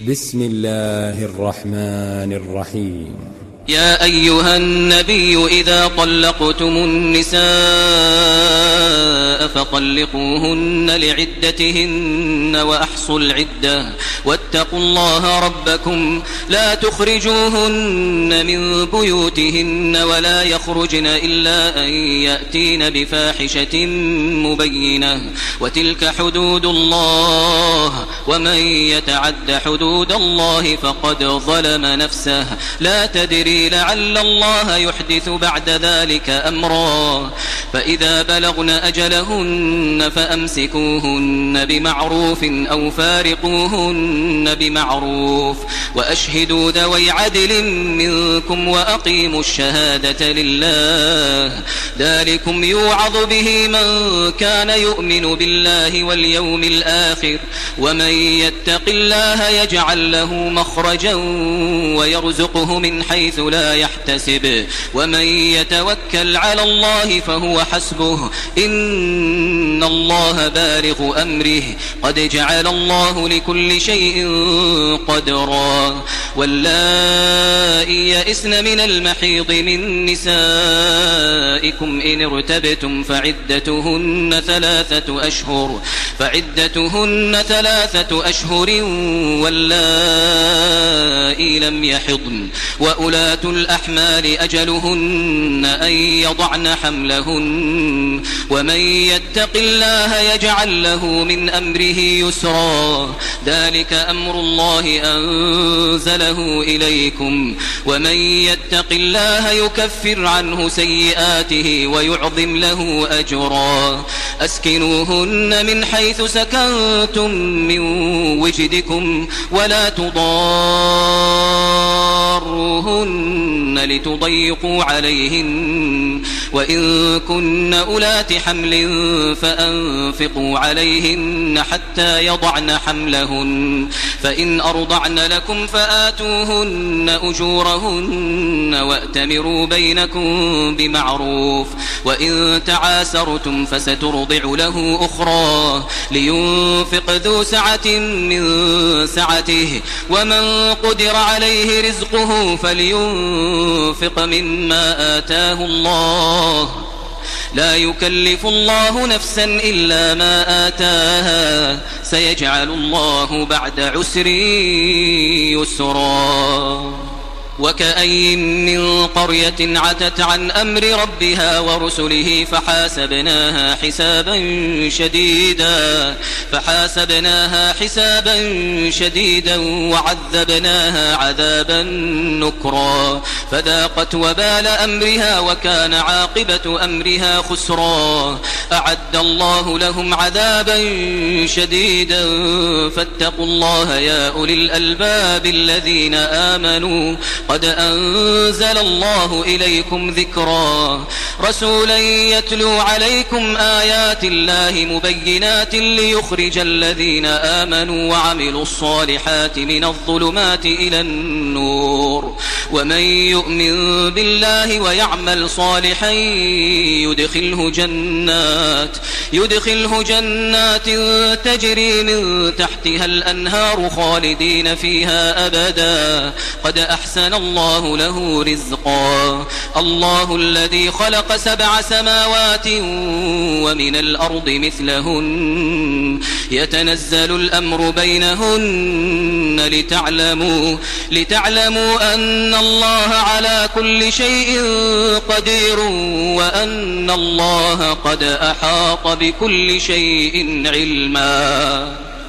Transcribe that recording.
بسم الله الرحمن الرحيم. يا أيها النبي إذا طلقتم النساء فطلقوهن لعدتهن وأحصوا العدة واتقوا الله ربكم لا تخرجوهن من بيوتهن ولا يخرجن إلا أن يأتين بفاحشة مبينة وتلك حدود الله ومن يتعد حدود الله فقد ظلم نفسه لا تدري لعل الله يحدث بعد ذلك أمرا فإذا بلغن أجلهن فأمسكوهن بمعروف أو فارقوهن بمعروف وأشهدوا ذوي عدل منكم وأقيموا الشهادة لله ذلكم يوعظ به من كان يؤمن بالله واليوم الآخر ومن يتق الله يجعل له مخرجا ويرزقه من حيث لا يحتسب ومن يتوكل على الله فهو حسبه إن الله بالغ أمره قد جعل الله لكل شيء قدرا واللائي يئسن من المحيض من نسائكم إن ارتبتم فعدتهن ثلاثة أشهر واللائي لم يحضن وأولاة الأحمال أجلهن أن يضعن حملهن ومن يتق الله يجعل له من أمره يسرا ذلك أمر الله أنزله إليكم ومن يتق الله يكفر عنه سيئاته ويعظم له أجرا أسكنوهن من حيث سكنتم من وجدكم ولا تضاروهن لتضيقوا عليهن وإن كن أولات حمل فأنفقوا عليهن حتى يضعن حملهن فإن أرضعن لكم فآتوهن أجورهن وأتمروا بينكم بمعروف وإن تعاسرتم فسترضع له أخرى لينفق ذو سعة من سعته ومن قدر عليه رزقه فلينفق مما آتاه الله لا يكلف الله نفسا إلا ما آتاها سيجعل الله بعد عسر يسرا وكأي من قرية عتت عن أمر ربها ورسله فحاسبناها حسابا شديدا وعذبناها عذابا نكرا فذاقت وبال أمرها وكان عاقبة أمرها خسرا أعد الله لهم عذابا شديدا فاتقوا الله يا أولي الألباب الذين آمنوا قد أنزل الله إليكم ذكرا رسولا يتلو عليكم آيات الله مبينات ليخرج الذين آمنوا وعملوا الصالحات من الظلمات إلى النور ومن يؤمن بالله ويعمل صالحا يدخله جنات تجري من تحتها الأنهار خالدين فيها أبدا قد أحسن الله له رزقا الله الذي خلق 7 سماوات ومن الأرض مثلهن يتنزل الأمر بينهن لتعلموا أن الله على كل شيء قدير وأن الله قد أحاط بكل شيء علما.